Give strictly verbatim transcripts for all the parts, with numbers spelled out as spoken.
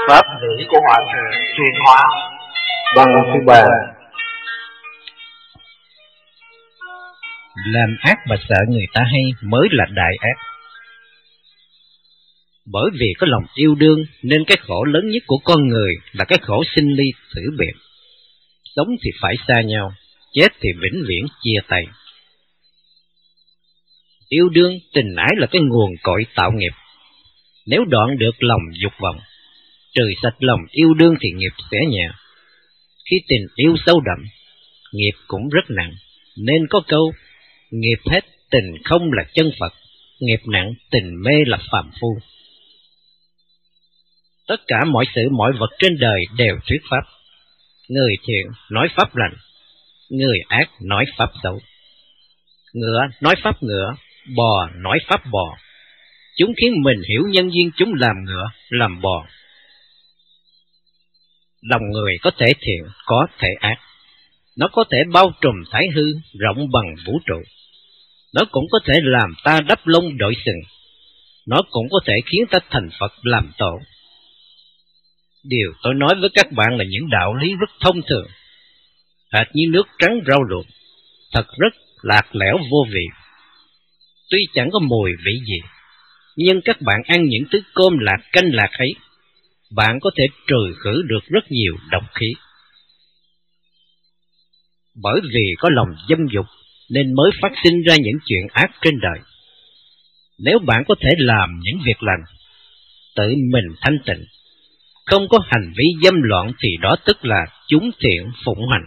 pháp lý của hòa thượng truyền hóa. Văn thứ ba. Làm ác mà sợ người ta hay mới là đại ác. Bởi vì có lòng yêu đương nên cái khổ lớn nhất của con người là cái khổ sinh ly tử biệt. Sống thì phải xa nhau, chết thì vĩnh viễn chia tay. Yêu đương, tình ái là cái nguồn cội tạo nghiệp. Nếu đoạn được lòng dục vọng, trừ sạch lòng yêu đương thì nghiệp sẽ nhẹ. Khi tình yêu sâu đậm, nghiệp cũng rất nặng, nên có câu, nghiệp hết tình không là chân Phật, nghiệp nặng tình mê là phàm phu. Tất cả mọi sự mọi vật trên đời đều thuyết pháp. Người thiện nói pháp lành, người ác nói pháp xấu. Ngựa nói pháp ngựa, bò nói pháp bò. Chúng khiến mình hiểu nhân duyên chúng làm ngựa, làm bò. Lòng người có thể thiện, có thể ác. Nó có thể bao trùm thái hư, rộng bằng vũ trụ. Nó cũng có thể làm ta đắp lông đội sừng. Nó cũng có thể khiến ta thành Phật làm tổ. Điều tôi nói với các bạn là những đạo lý rất thông thường, hệt như nước trắng rau luộc, thật rất lạc lẽo vô vị. Tuy chẳng có mùi vị gì, nhưng các bạn ăn những thứ cơm lạc canh lạc ấy, bạn có thể trừ khử được rất nhiều độc khí. Bởi vì có lòng dâm dục nên mới phát sinh ra những chuyện ác trên đời. Nếu bạn có thể làm những việc lành, tự mình thanh tịnh, không có hành vi dâm loạn thì đó tức là chúng thiện phụng hành.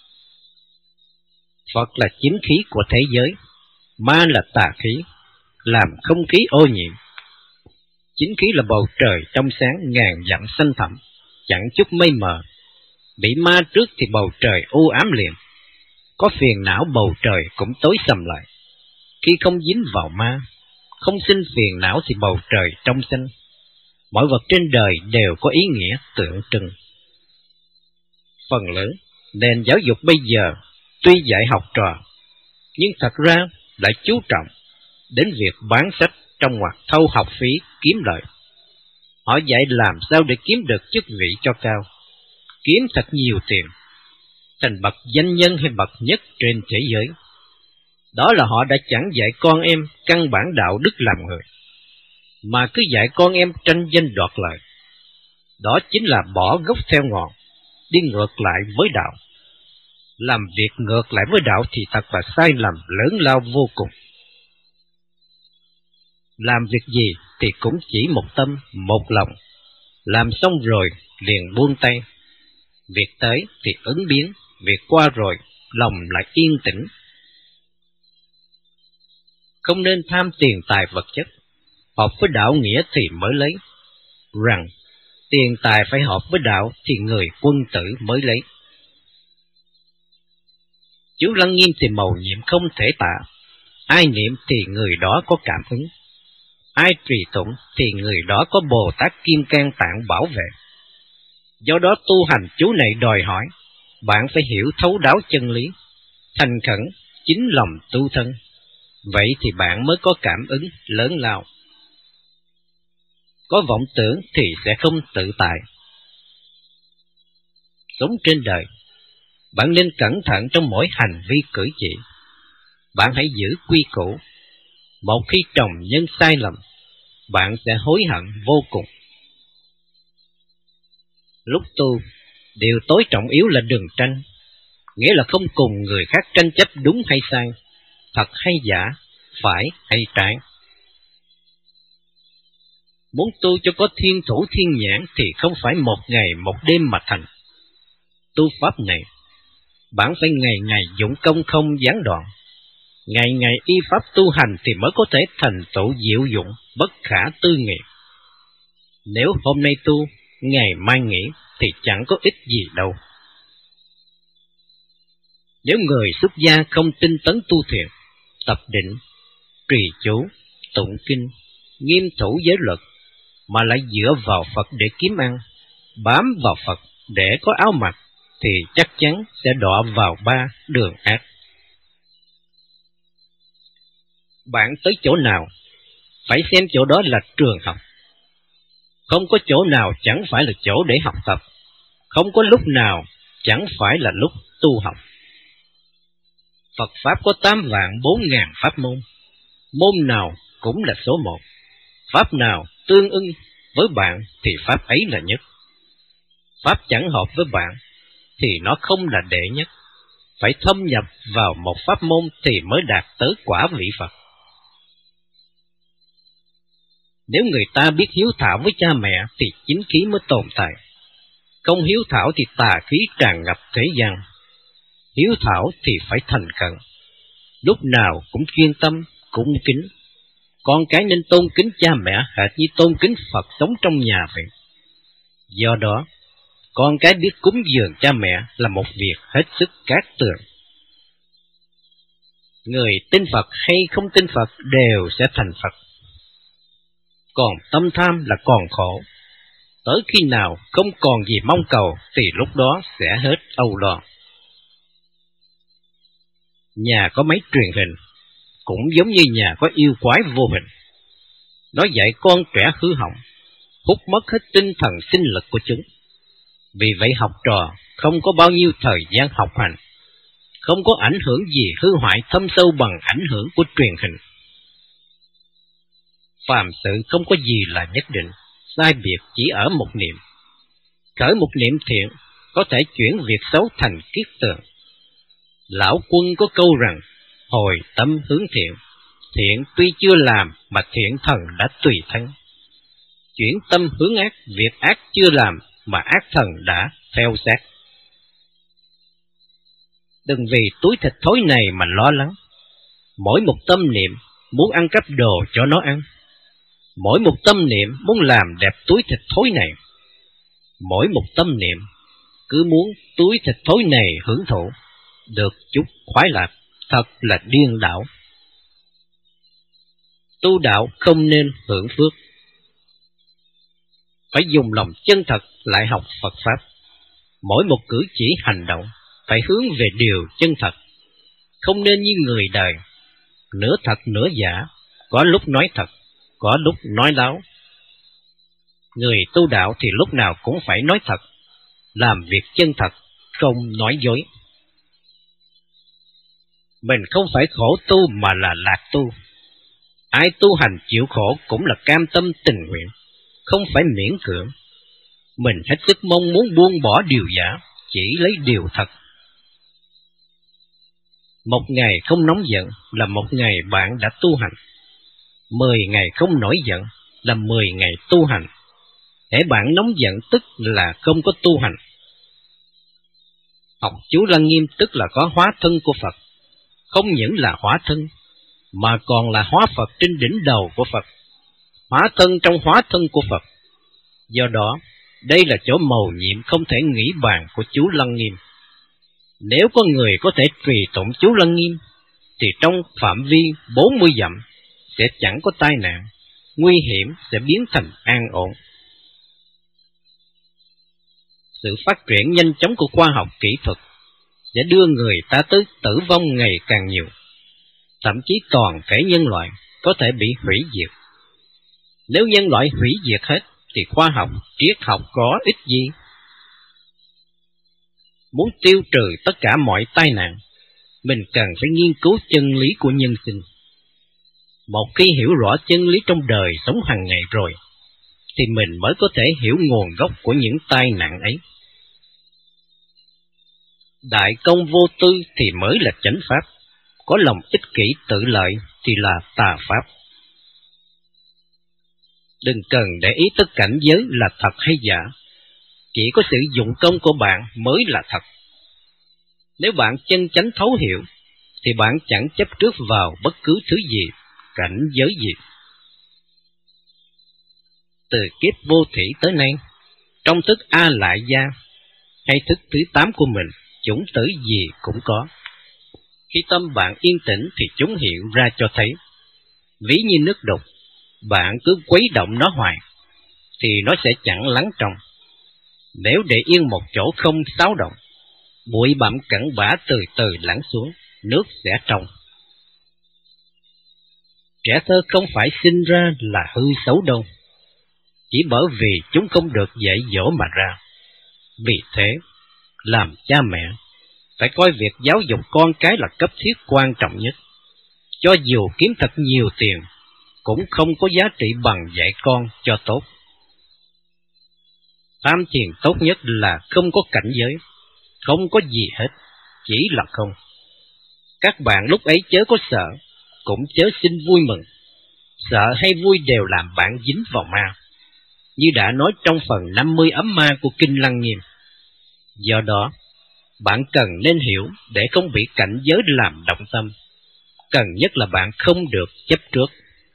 Phật là chính khí của thế giới, ma là tà khí, làm không khí ô nhiễm. Chính khí là bầu trời trong sáng ngàn dặm xanh thẳm, chẳng chút mây mờ. Bị ma trước thì bầu trời u ám liền, có phiền não bầu trời cũng tối sầm lại. Khi không dính vào ma, không sinh phiền não thì bầu trời trong xanh. Mọi vật trên đời đều có ý nghĩa tượng trưng. Phần lớn, nền giáo dục bây giờ tuy dạy học trò, nhưng thật ra lại chú trọng đến việc bán sách trong ngoặc thâu học phí kiếm lợi. Họ dạy làm sao để kiếm được chức vị cho cao, kiếm thật nhiều tiền, thành bậc danh nhân hay bậc nhất trên thế giới. Đó là họ đã chẳng dạy con em căn bản đạo đức làm người, mà cứ dạy con em tranh danh đoạt lợi. Đó chính là bỏ gốc theo ngọn, đi ngược lại với đạo. Làm việc ngược lại với đạo thì thật là sai lầm lớn lao vô cùng. Làm việc gì thì cũng chỉ một tâm, một lòng. Làm xong rồi liền buông tay. Việc tới thì ứng biến, việc qua rồi lòng lại yên tĩnh. Không nên tham tiền tài vật chất, hợp với đạo nghĩa thì mới lấy. Rằng tiền tài phải hợp với đạo thì người quân tử mới lấy. Chú Lăng Nghiêm thì mầu nhiệm không thể tả, ai niệm thì người đó có cảm ứng, ai trì tụng thì người đó có Bồ Tát Kim Cang Tạng bảo vệ. Do đó tu hành chú này đòi hỏi bạn phải hiểu thấu đáo chân lý, thành khẩn, chính lòng tu thân. Vậy thì bạn mới có cảm ứng lớn lao. Có vọng tưởng thì sẽ không tự tại. Sống trên đời, bạn nên cẩn thận trong mỗi hành vi cử chỉ. Bạn hãy giữ quy củ. Một khi trồng nhân sai lầm, bạn sẽ hối hận vô cùng. Lúc tu, điều tối trọng yếu là đừng tranh, nghĩa là không cùng người khác tranh chấp đúng hay sai, thật hay giả, phải hay trái. Muốn tu cho có thiên thủ thiên nhãn thì không phải một ngày một đêm mà thành. Tu pháp này, bạn phải ngày ngày dụng công không gián đoạn, ngày ngày y pháp tu hành thì mới có thể thành tựu diệu dụng bất khả tư nghị. Nếu hôm nay tu, ngày mai nghỉ thì chẳng có ích gì đâu. Nếu người xuất gia không tinh tấn tu thiện, tập định, trì chú, tụng kinh, nghiêm thủ giới luật, mà lại dựa vào Phật để kiếm ăn, bám vào Phật để có áo mặc, thì chắc chắn sẽ đọa vào ba đường ác. Bạn tới chỗ nào, phải xem chỗ đó là trường học. Không có chỗ nào chẳng phải là chỗ để học tập, không có lúc nào chẳng phải là lúc tu học. Phật Pháp có tám vạn bốn ngàn pháp môn, môn nào cũng là số một. Pháp nào tương ưng với bạn thì Pháp ấy là nhất. Pháp chẳng hợp với bạn thì nó không là đệ nhất. Phải thâm nhập vào một pháp môn thì mới đạt tới quả vị Phật. Nếu người ta biết hiếu thảo với cha mẹ thì chính khí mới tồn tại. Không hiếu thảo thì tà khí tràn ngập thế gian. Hiếu thảo thì phải thành khẩn, lúc nào cũng chuyên tâm, cung kính. Con cái nên tôn kính cha mẹ hệt như tôn kính Phật sống trong nhà vậy. Do đó, con cái biết cúng dường cha mẹ là một việc hết sức cát tường. Người tin Phật hay không tin Phật đều sẽ thành Phật. Còn tâm tham là còn khổ. Tới khi nào không còn gì mong cầu thì lúc đó sẽ hết âu lo. Nhà có máy truyền hình cũng giống như nhà có yêu quái vô hình. Nó dạy con trẻ hư hỏng, hút mất hết tinh thần sinh lực của chúng. Vì vậy học trò không có bao nhiêu thời gian học hành, không có ảnh hưởng gì hư hoại thâm sâu bằng ảnh hưởng của truyền hình. Phàm sự không có gì là nhất định, sai biệt chỉ ở một niệm. Khởi một niệm thiện có thể chuyển việc xấu thành kiết tường. Lão Quân có câu rằng, hồi tâm hướng thiện, thiện tuy chưa làm mà thiện thần đã tùy thân. Chuyển tâm hướng ác, việc ác chưa làm mà ác thần đã theo sát. Đừng vì túi thịt thối này mà lo lắng. Mỗi một tâm niệm muốn ăn cắp đồ cho nó ăn. Mỗi một tâm niệm muốn làm đẹp túi thịt thối này. Mỗi một tâm niệm cứ muốn túi thịt thối này hưởng thụ, được chút khoái lạc, thật là điên đảo. Tu đạo không nên hưởng phước. Phải dùng lòng chân thật lại học Phật Pháp. Mỗi một cử chỉ hành động phải hướng về điều chân thật. Không nên như người đời, nửa thật nửa giả, có lúc nói thật, có lúc nói láo. Người tu đạo thì lúc nào cũng phải nói thật, làm việc chân thật, không nói dối. Mình không phải khổ tu mà là lạc tu. Ai tu hành chịu khổ cũng là cam tâm tình nguyện, không phải miễn cưỡng. Mình hết sức mong muốn buông bỏ điều giả, chỉ lấy điều thật. Một ngày không nóng giận là một ngày bạn đã tu hành. Mười ngày không nổi giận là mười ngày tu hành. Hễ bạn nóng giận tức là không có tu hành. Học chú Lăng Nghiêm tức là có hóa thân của Phật. Không những là hóa thân, mà còn là hóa Phật trên đỉnh đầu của Phật. Hóa thân trong hóa thân của Phật. Do đó, đây là chỗ mầu nhiệm không thể nghĩ bàn của chú Lăng Nghiêm. Nếu có người có thể trì tụng chú Lăng Nghiêm, thì trong phạm vi bốn mươi dặm sẽ chẳng có tai nạn, nguy hiểm sẽ biến thành an ổn. Sự phát triển nhanh chóng của khoa học kỹ thuật sẽ đưa người ta tới tử vong ngày càng nhiều. Thậm chí toàn thể nhân loại có thể bị hủy diệt. Nếu nhân loại hủy diệt hết thì khoa học, triết học có ích gì? Muốn tiêu trừ tất cả mọi tai nạn, mình cần phải nghiên cứu chân lý của nhân sinh. Một khi hiểu rõ chân lý trong đời sống hàng ngày rồi, thì mình mới có thể hiểu nguồn gốc của những tai nạn ấy. Đại công vô tư thì mới là chánh pháp, có lòng ích kỷ tự lợi thì là tà pháp. Đừng cần để ý tất cảnh giới là thật hay giả, chỉ có sự dụng công của bạn mới là thật. Nếu bạn chân chánh thấu hiểu, thì bạn chẳng chấp trước vào bất cứ thứ gì, cảnh giới gì. Từ kiếp vô thủy tới nay, trong thức A Lại Gia hay thức thứ tám của mình, chủng tử gì cũng có. Khi tâm bạn yên tĩnh thì chúng hiện ra cho thấy. Ví như nước đục, bạn cứ quấy động nó hoài, thì nó sẽ chẳng lắng trong. Nếu để yên một chỗ không xáo động, bụi bặm cặn bã từ từ lắng xuống, nước sẽ trong. Trẻ thơ không phải sinh ra là hư xấu đâu. chỉ bởi vì chúng không được dạy dỗ mà ra. Vì thế, làm cha mẹ phải coi việc giáo dục con cái là cấp thiết quan trọng nhất. Cho dù kiếm thật nhiều tiền, cũng không có giá trị bằng dạy con cho tốt. Tham thiền tốt nhất là không có cảnh giới, không có gì hết, chỉ là không. Các bạn lúc ấy chớ có sợ, cũng chớ xin vui mừng. Sợ hay vui đều làm bạn dính vào ma, như đã nói trong phần năm mươi ấm ma của Kinh Lăng Nghiêm. Do đó, bạn cần nên hiểu để không bị cảnh giới làm động tâm. Cần nhất là bạn không được chấp trước.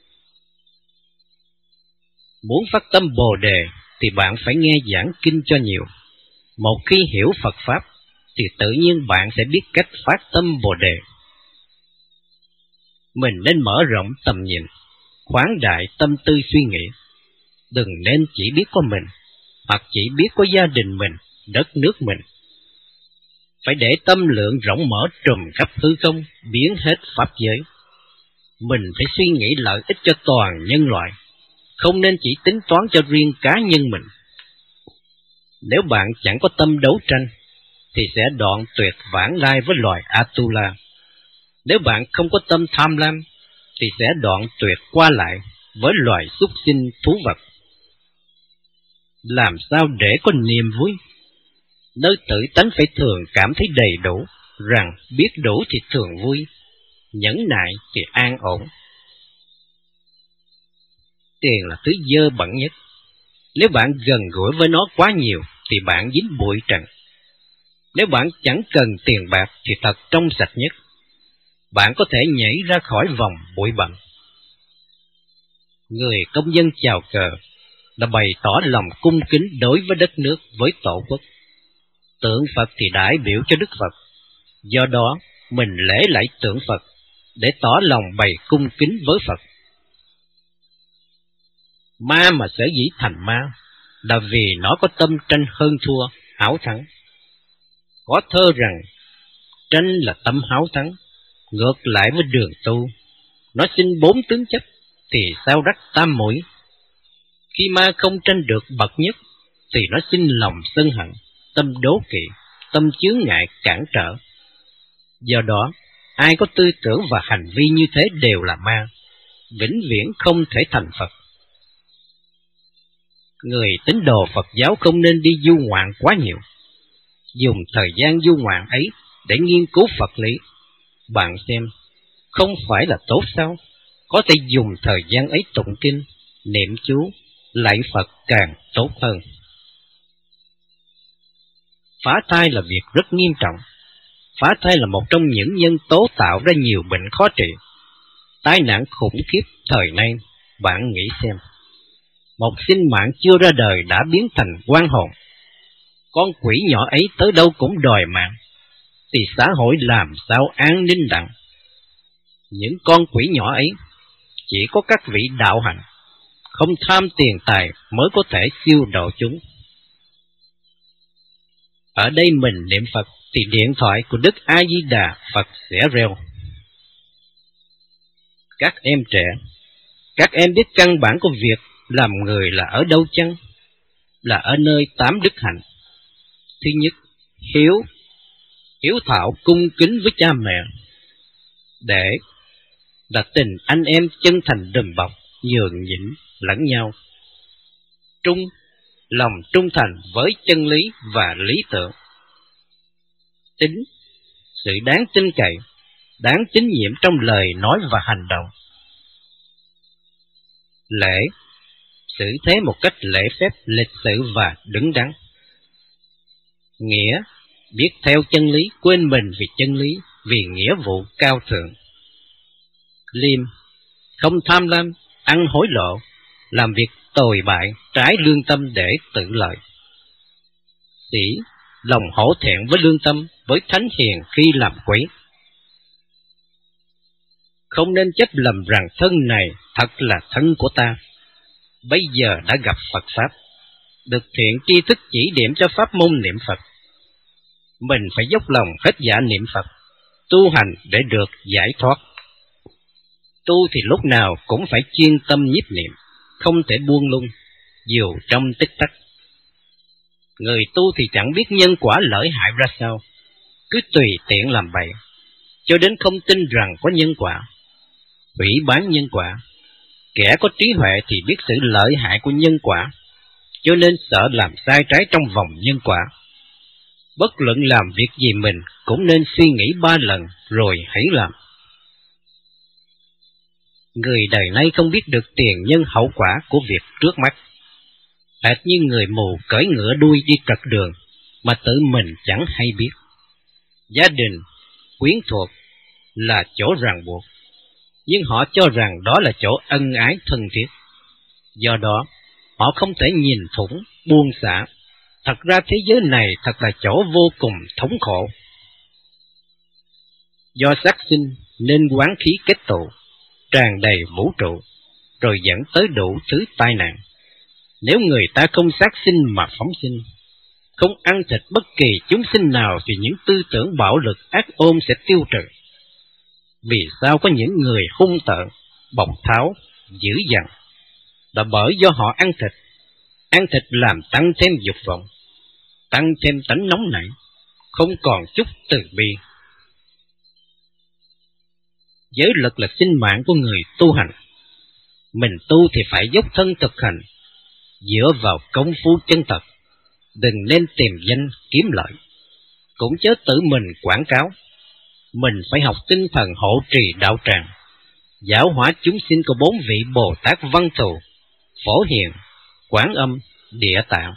Muốn phát tâm Bồ Đề thì bạn phải nghe giảng kinh cho nhiều. Một khi hiểu Phật Pháp thì tự nhiên bạn sẽ biết cách phát tâm Bồ Đề. Mình nên mở rộng tầm nhìn, khoáng đại tâm tư suy nghĩ. Đừng nên chỉ biết có mình, hoặc chỉ biết có gia đình mình, đất nước mình. Phải để tâm lượng rộng mở trùm khắp hư không, biến hết pháp giới. Mình phải suy nghĩ lợi ích cho toàn nhân loại, không nên chỉ tính toán cho riêng cá nhân mình. Nếu bạn chẳng có tâm đấu tranh, thì sẽ đoạn tuyệt vãng lai với loài Atula. Nếu bạn không có tâm tham lam, thì sẽ đoạn tuyệt qua lại với loài súc sinh thú vật. Làm sao để có niềm vui? Nơi tự tánh phải thường cảm thấy đầy đủ, rằng biết đủ thì thường vui, nhẫn nại thì an ổn. Tiền là thứ dơ bẩn nhất. Nếu bạn gần gũi với nó quá nhiều, thì bạn dính bụi trần. Nếu bạn chẳng cần tiền bạc, thì thật trong sạch nhất. Bạn có thể nhảy ra khỏi vòng bụi bặm. Người công dân chào cờ là bày tỏ lòng cung kính đối với đất nước, với tổ quốc. Tượng Phật thì đại biểu cho Đức Phật. Do đó, mình lễ lạy tượng Phật để tỏ lòng bày cung kính với Phật. Ma mà sở dĩ thành ma là vì nó có tâm tranh hơn thua, háo thắng. Có thơ rằng, tranh là tâm háo thắng, ngược lại với đường tu. Nó sinh bốn tướng chấp, thì sao đắc tam mũi. Khi ma không tranh được bậc nhất, thì nó sinh lòng sân hận, tâm đố kỵ, tâm chướng ngại cản trở. Do đó, ai có tư tưởng và hành vi như thế đều là ma, vĩnh viễn không thể thành Phật. Người tín đồ Phật giáo không nên đi du ngoạn quá nhiều. Dùng thời gian du ngoạn ấy để nghiên cứu Phật lý. Bạn xem, không phải là tốt sao? Có thể dùng thời gian ấy tụng kinh, niệm chú, lạy Phật càng tốt hơn. Phá thai là việc rất nghiêm trọng. Phá thai là một trong những nhân tố tạo ra nhiều bệnh khó trị. Tai nạn khủng khiếp thời nay, bạn nghĩ xem. Một sinh mạng chưa ra đời đã biến thành oan hồn. Con quỷ nhỏ ấy tới đâu cũng đòi mạng, thì xã hội làm sao an ninh đặng? Những con quỷ nhỏ ấy chỉ có các vị đạo hạnh, không tham tiền tài mới có thể siêu độ chúng. Ở đây mình niệm Phật thì điện thoại của Đức A Di Đà Phật sẽ reo. Các em trẻ, các em biết căn bản của việc làm người là ở đâu chăng? Là ở nơi tám đức hạnh. Thứ nhất, hiếu, hiếu thảo cung kính với cha mẹ. Để là tình anh em chân thành đùm bọc, nhường nhịn lẫn nhau. Trung, lòng trung thành với chân lý và lý tưởng. Tín, sự đáng tin cậy, đáng tín nhiệm trong lời nói và hành động. Lễ, xử thế một cách lễ phép, lịch sự và đứng đắn. Nghĩa, biết theo chân lý, quên mình vì chân lý, vì nghĩa vụ cao thượng. Liêm, không tham lam, ăn hối lộ, làm việc tồi bại, trái lương tâm để tự lợi. Sĩ, lòng hổ thẹn với lương tâm, với thánh hiền khi làm quấy. Không nên chấp lầm rằng thân này thật là thân của ta. Bây giờ đã gặp Phật Pháp, được thiện tri thức chỉ điểm cho pháp môn niệm Phật. Mình phải dốc lòng hết dạ niệm Phật, tu hành để được giải thoát. Tu thì lúc nào cũng phải chuyên tâm nhiếp niệm, không thể buông lung. dù trong tích tắc. Người tu thì chẳng biết nhân quả lợi hại ra sao, cứ tùy tiện làm bậy, cho đến không tin rằng có nhân quả, hủy bán nhân quả. Kẻ có trí huệ thì biết sự lợi hại của nhân quả, cho nên sợ làm sai trái trong vòng nhân quả. Bất luận làm việc gì mình cũng nên suy nghĩ ba lần rồi hãy làm. Người đời nay không biết được tiền nhân hậu quả của việc trước mắt, hệt như người mù cởi ngựa đuôi đi trật đường mà tự mình chẳng hay biết. Gia đình, quyến thuộc là chỗ ràng buộc, nhưng họ cho rằng đó là chỗ ân ái thân thiết. Do đó, họ không thể nhìn thủng, buông xả. Thật ra thế giới này thật là chỗ vô cùng thống khổ. Do sát sinh nên oán khí kết tụ, tràn đầy vũ trụ, rồi dẫn tới đủ thứ tai nạn. Nếu người ta không sát sinh mà phóng sinh, không ăn thịt bất kỳ chúng sinh nào, thì những tư tưởng bạo lực ác ôn sẽ tiêu trừ. Vì sao có những người hung tợn, bộc tháo, dữ dằn? Là bởi do họ ăn thịt. Ăn thịt làm tăng thêm dục vọng, tăng thêm tánh nóng nảy, không còn chút từ bi. Giới luật là sinh mạng của người tu hành. Mình tu thì phải dốc thân thực hành, dựa vào công phu chân thật, đừng nên tìm danh kiếm lợi, cũng chớ tự mình quảng cáo. Mình phải học tinh thần hộ trì đạo tràng, giáo hóa chúng sinh của bốn vị Bồ Tát Văn Thù, Phổ Hiền, Quán Âm, Địa Tạng.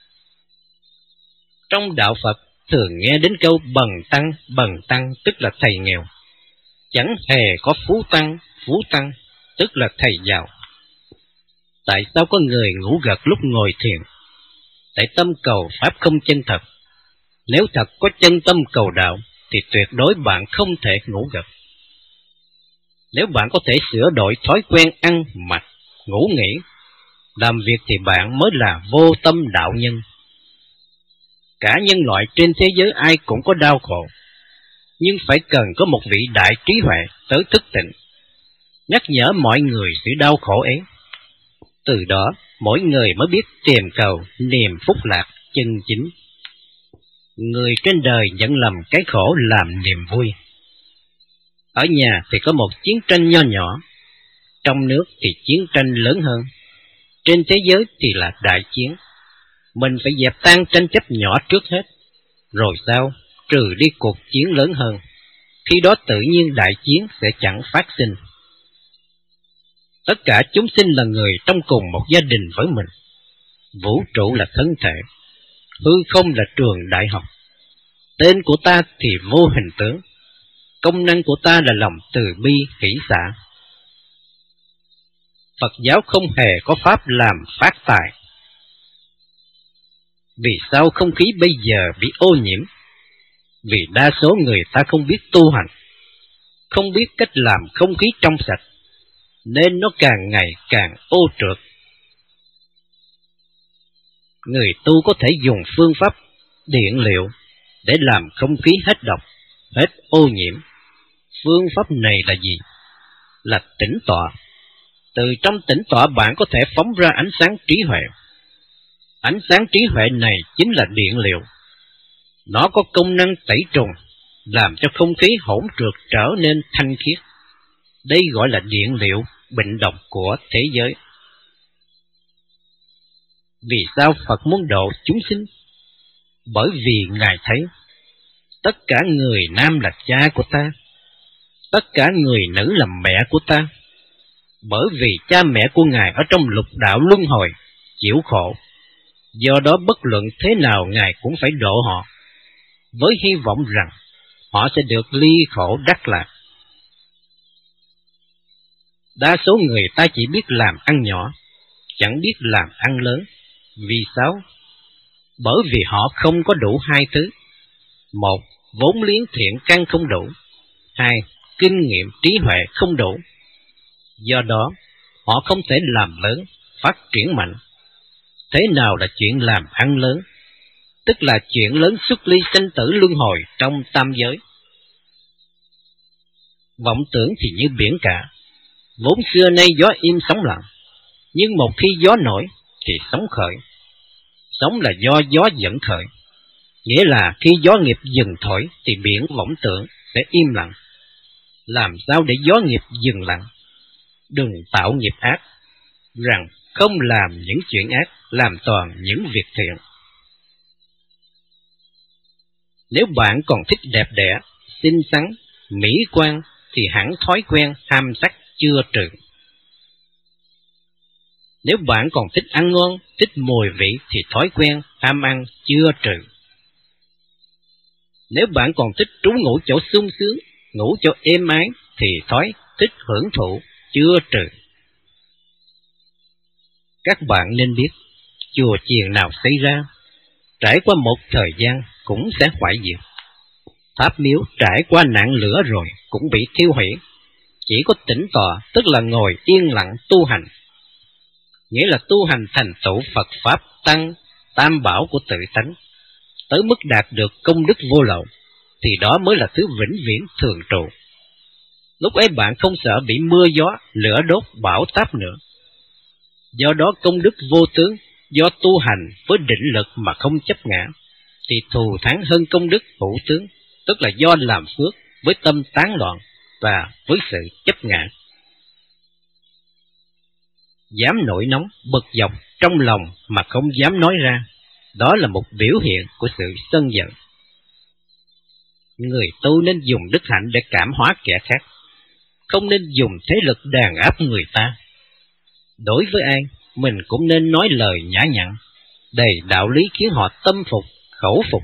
Trong đạo Phật thường nghe đến câu bần tăng, bần tăng tức là thầy nghèo. Chẳng hề có phú tăng, phú tăng tức là thầy giàu. Tại sao có người ngủ gật lúc ngồi thiền? Tại tâm cầu pháp không chân thật. Nếu thật có chân tâm cầu đạo thì tuyệt đối bạn không thể ngủ gật. Nếu bạn có thể sửa đổi thói quen ăn, mặc, ngủ nghỉ, làm việc thì bạn mới là vô tâm đạo nhân. Cả nhân loại trên thế giới ai cũng có đau khổ, nhưng phải cần có một vị đại trí huệ tới thức tỉnh, nhắc nhở mọi người sự đau khổ ấy. Từ đó, mỗi người mới biết tìm cầu niềm phúc lạc chân chính. Người trên đời nhận lầm cái khổ làm niềm vui. Ở nhà thì có một chiến tranh nho nhỏ, trong nước thì chiến tranh lớn hơn, trên thế giới thì là đại chiến. Mình phải dẹp tan tranh chấp nhỏ trước hết, rồi sau trừ đi cuộc chiến lớn hơn. Khi đó tự nhiên đại chiến sẽ chẳng phát sinh. Tất cả chúng sinh là người trong cùng một gia đình với mình. Vũ trụ là thân thể, hư không là trường đại học. Tên của ta thì vô hình tướng, công năng của ta là lòng từ bi hỷ xả. Phật giáo không hề có pháp làm phát tài. Vì sao không khí bây giờ bị ô nhiễm? Vì đa số người ta không biết tu hành, không biết cách làm không khí trong sạch, nên nó càng ngày càng ô trượt. Người tu có thể dùng phương pháp điện liệu để làm không khí hết độc, hết ô nhiễm. Phương pháp này là gì? Là tĩnh tọa. Từ trong tĩnh tọa bạn có thể phóng ra ánh sáng trí huệ. Ánh sáng trí huệ này chính là điện liệu. Nó có công năng tẩy trùng, làm cho không khí hỗn trượt trở nên thanh khiết. Đây gọi là điện liệu bệnh độc của thế giới. Vì sao Phật muốn độ chúng sinh? Bởi vì Ngài thấy tất cả người nam là cha của ta, tất cả người nữ là mẹ của ta. Bởi vì cha mẹ của Ngài ở trong lục đạo luân hồi, chịu khổ. Do đó bất luận thế nào Ngài cũng phải độ họ, với hy vọng rằng họ sẽ được ly khổ đắc lạc. Đa số người ta chỉ biết làm ăn nhỏ, chẳng biết làm ăn lớn. Vì sao? Bởi vì họ không có đủ hai thứ. Một, vốn liếng thiện căn không đủ. Hai, kinh nghiệm trí huệ không đủ. Do đó, họ không thể làm lớn, phát triển mạnh. Thế nào là chuyện làm ăn lớn? Tức là chuyện lớn xuất ly sinh tử luân hồi trong tam giới. Vọng tưởng thì như biển cả, vốn xưa nay gió im sóng lặng, nhưng một khi gió nổi, thì sóng khởi. Sóng là do gió dẫn khởi, nghĩa là khi gió nghiệp dừng thổi thì biển võng tưởng sẽ im lặng. Làm sao để gió nghiệp dừng lặng? Đừng tạo nghiệp ác, rằng không làm những chuyện ác, làm toàn những việc thiện. Nếu bạn còn thích đẹp đẽ, xinh xắn, mỹ quan thì hẳn thói quen ham sắc chưa trừ. Nếu bạn còn thích ăn ngon, thích mùi vị thì thói quen ham ăn chưa trừ. Nếu bạn còn thích trú ngủ chỗ sung sướng, ngủ chỗ êm ái thì thói thích hưởng thụ chưa trừ. Các bạn nên biết, chùa chiền nào xảy ra, trải qua một thời gian cũng sẽ hoại diệt. Tháp miếu trải qua nạn lửa rồi cũng bị thiêu hủy. Chỉ có tĩnh tọa, tức là ngồi yên lặng tu hành, nghĩa là tu hành thành tựu Phật Pháp Tăng, Tam Bảo của tự tánh, tới mức đạt được công đức vô lậu, thì đó mới là thứ vĩnh viễn thường trụ. Lúc ấy bạn không sợ bị mưa gió, lửa đốt, bão táp nữa. Do đó công đức vô tướng, do tu hành với định lực mà không chấp ngã, thì thù thắng hơn công đức hữu tướng, tức là do làm phước với tâm tán loạn và với sự chấp ngã. Dám nổi nóng, bực dọc trong lòng mà không dám nói ra, đó là một biểu hiện của sự sân giận. Người tu nên dùng đức hạnh để cảm hóa kẻ khác, không nên dùng thế lực đàn áp người ta. Đối với ai, mình cũng nên nói lời nhã nhặn, đầy đạo lý khiến họ tâm phục, khẩu phục.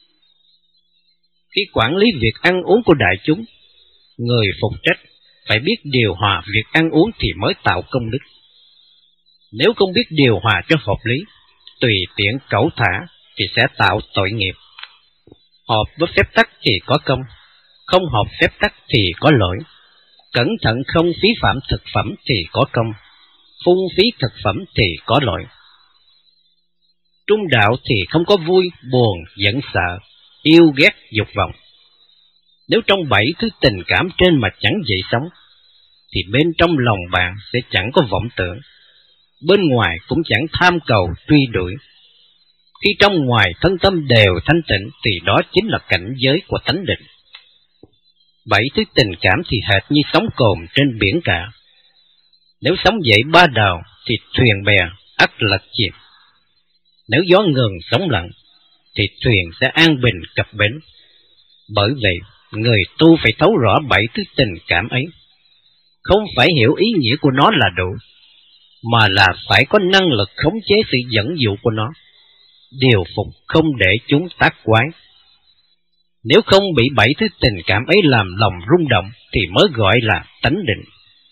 Khi quản lý việc ăn uống của đại chúng, người phục trách phải biết điều hòa việc ăn uống thì mới tạo công đức. Nếu không biết điều hòa cho hợp lý, tùy tiện cẩu thả thì sẽ tạo tội nghiệp. Hợp với phép tắc thì có công, không hợp phép tắc thì có lỗi. Cẩn thận không phí phạm thực phẩm thì có công, phung phí thực phẩm thì có lỗi. Trung đạo thì không có vui, buồn, giận sợ, yêu ghét, dục vọng. Nếu trong bảy thứ tình cảm trên mà chẳng dậy sóng, thì bên trong lòng bạn sẽ chẳng có vọng tưởng, bên ngoài cũng chẳng tham cầu truy đuổi. Khi trong ngoài thân tâm đều thanh tịnh thì đó chính là cảnh giới của tánh định. Bảy thứ tình cảm thì hệt như sóng cồn trên biển cả. Nếu sóng dậy ba đào thì thuyền bè ắt lật chìm. Nếu gió ngừng sóng lặng thì thuyền sẽ an bình cập bến. Bởi vậy, người tu phải thấu rõ bảy thứ tình cảm ấy. Không phải hiểu ý nghĩa của nó là đủ, mà là phải có năng lực khống chế sự dẫn dụ của nó, điều phục không để chúng tác quái. Nếu không bị bảy thứ tình cảm ấy làm lòng rung động thì mới gọi là tánh định.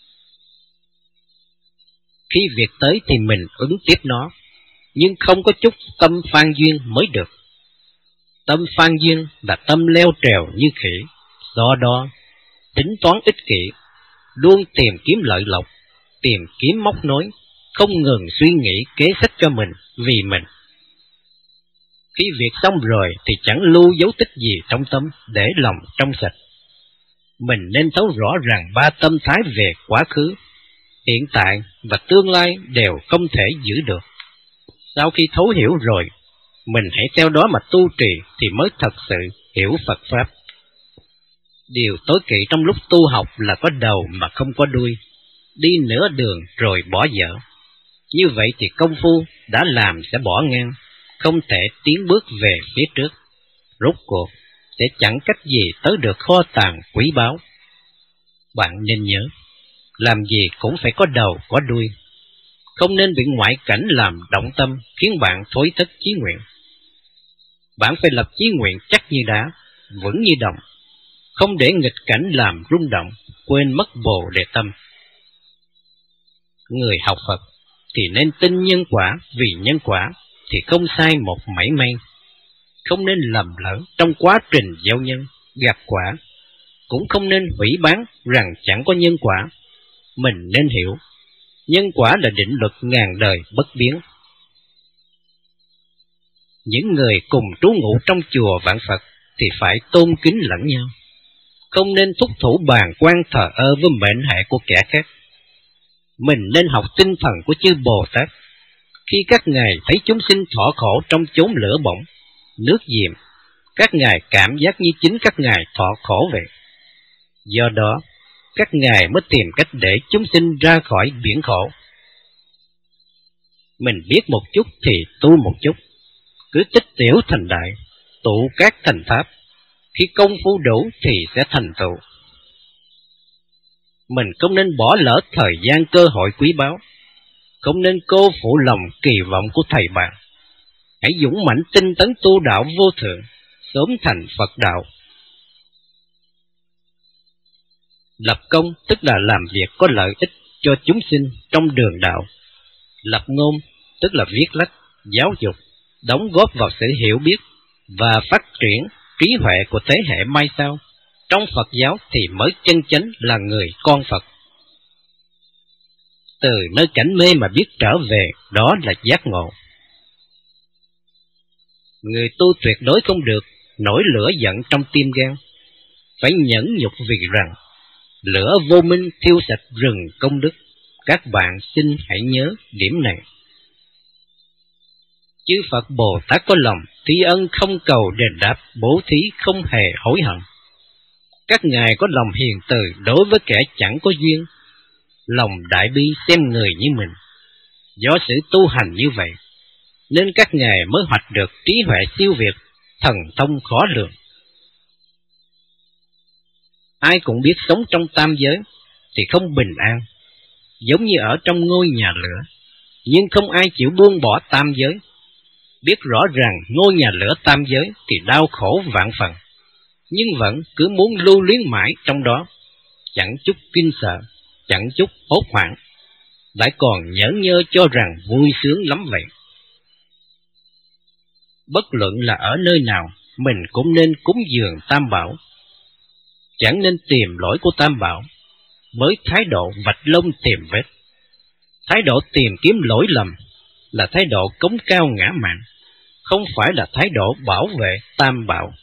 Khi việc tới thì mình ứng tiếp nó, nhưng không có chút tâm phan duyên mới được. Tâm phan duyên là tâm leo trèo như khỉ, do đó tính toán ích kỷ, luôn tìm kiếm lợi lộc, tìm kiếm móc nối, không ngừng suy nghĩ kế sách cho mình, vì mình. Khi việc xong rồi thì chẳng lưu dấu tích gì trong tâm để lòng trong sạch. Mình nên thấu rõ rằng ba tâm thái về quá khứ, hiện tại và tương lai đều không thể giữ được. Sau khi thấu hiểu rồi, mình hãy theo đó mà tu trì thì mới thật sự hiểu Phật Pháp. Điều tối kỵ trong lúc tu học là có đầu mà không có đuôi, đi nửa đường rồi bỏ dở. Như vậy thì công phu đã làm sẽ bỏ ngang, không thể tiến bước về phía trước. Rốt cuộc sẽ chẳng cách gì tới được kho tàng quý báu. Bạn nên nhớ, làm gì cũng phải có đầu có đuôi. Không nên bị ngoại cảnh làm động tâm khiến bạn thối thất chí nguyện. Bạn phải lập chí nguyện chắc như đá, vững như đồng, không để nghịch cảnh làm rung động, quên mất bồ đề tâm. Người học Phật thì nên tin nhân quả, vì nhân quả thì không sai một mảy may. Không nên lầm lỡ trong quá trình gieo nhân, gặp quả. Cũng không nên hủy bán rằng chẳng có nhân quả. Mình nên hiểu, nhân quả là định luật ngàn đời bất biến. Những người cùng trú ngụ trong chùa vạn Phật thì phải tôn kính lẫn nhau, không nên thúc thủ bàn quan thờ ơ với mệnh hệ của kẻ khác. Mình nên học tinh thần của chư Bồ Tát. Khi các ngài thấy chúng sinh thọ khổ trong chốn lửa bỏng, nước diệm, các ngài cảm giác như chính các ngài thọ khổ vậy. Do đó, các ngài mới tìm cách để chúng sinh ra khỏi biển khổ. Mình biết một chút thì tu một chút, cứ tích tiểu thành đại, tụ các thành pháp. Khi công phu đủ thì sẽ thành tựu. Mình không nên bỏ lỡ thời gian cơ hội quý báu, không nên cô phụ lòng kỳ vọng của thầy bạn. Hãy dũng mãnh tinh tấn tu đạo vô thượng, sớm thành Phật đạo. Lập công tức là làm việc có lợi ích cho chúng sinh trong đường đạo. Lập ngôn tức là viết lách, giáo dục, đóng góp vào sự hiểu biết và phát triển trí huệ của thế hệ mai sau. Trong Phật giáo thì mới chân chánh là người con Phật. Từ nơi cảnh mê mà biết trở về, đó là giác ngộ. Người tu tuyệt đối không được nổi lửa giận trong tim gan, phải nhẫn nhục vì rằng lửa vô minh thiêu sạch rừng công đức. Các bạn xin hãy nhớ điểm này. Chư Phật Bồ Tát có lòng thi ân không cầu đền đáp, bố thí không hề hối hận. Các ngài có lòng hiền từ đối với kẻ chẳng có duyên, lòng đại bi xem người như mình. Do sự tu hành như vậy, nên các ngài mới hoạch được trí huệ siêu việt, thần thông khó lường. Ai cũng biết sống trong tam giới thì không bình an, giống như ở trong ngôi nhà lửa, nhưng không ai chịu buông bỏ tam giới. Biết rõ rằng ngôi nhà lửa tam giới thì đau khổ vạn phần, nhưng vẫn cứ muốn lưu luyến mãi trong đó, chẳng chút kinh sợ, chẳng chút hốt hoảng, lại còn nhởn nhơ cho rằng vui sướng lắm vậy. Bất luận là ở nơi nào, mình cũng nên cúng dường Tam Bảo. Chẳng nên tìm lỗi của Tam Bảo với thái độ vạch lông tìm vết. Thái độ tìm kiếm lỗi lầm là thái độ cống cao ngã mạn, không phải là thái độ bảo vệ Tam Bảo.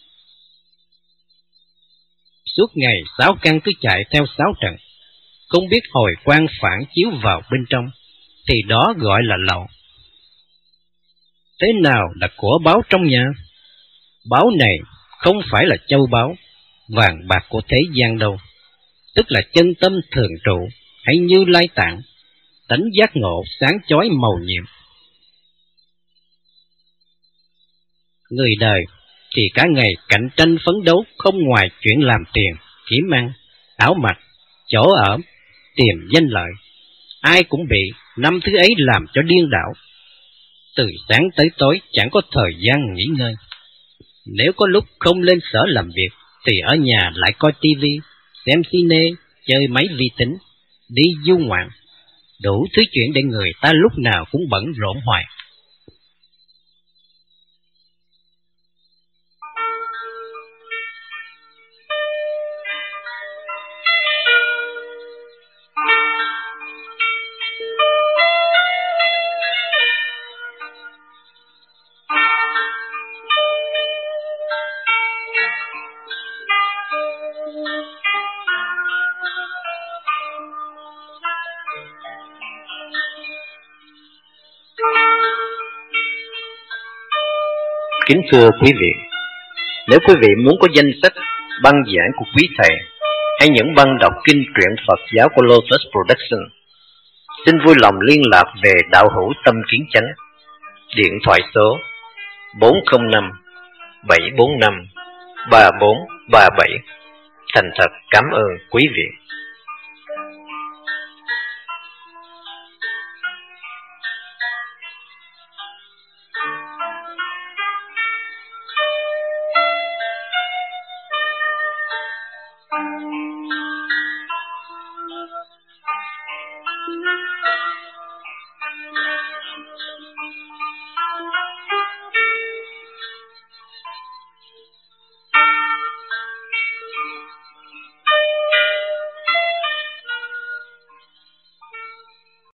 Suốt ngày sáu căn cứ chạy theo sáu trận, không biết hồi quang phản chiếu vào bên trong, thì đó gọi là lậu. Thế nào là của báu trong nhà? Báu này không phải là châu báu, vàng bạc của thế gian đâu, tức là chân tâm thường trụ hay Như Lai Tạng, tánh giác ngộ sáng chói màu nhiệm. Người đời thì cả ngày cạnh tranh phấn đấu, không ngoài chuyện làm tiền, kiếm ăn, áo mặc, chỗ ở, tìm danh lợi. Ai cũng bị năm thứ ấy làm cho điên đảo. Từ sáng tới tối chẳng có thời gian nghỉ ngơi. Nếu có lúc không lên sở làm việc thì ở nhà lại coi tivi, xem cine, chơi máy vi tính, đi du ngoạn. Đủ thứ chuyện để người ta lúc nào cũng bận rộn hoài. Kính thưa quý vị, nếu quý vị muốn có danh sách băng giảng của quý thầy hay những băng đọc kinh truyện Phật giáo của Lotus Production, xin vui lòng liên lạc về đạo hữu Tâm Kiến Chánh, điện thoại số bốn không năm bảy bốn năm ba bốn ba bảy. Thành thật cảm ơn quý vị.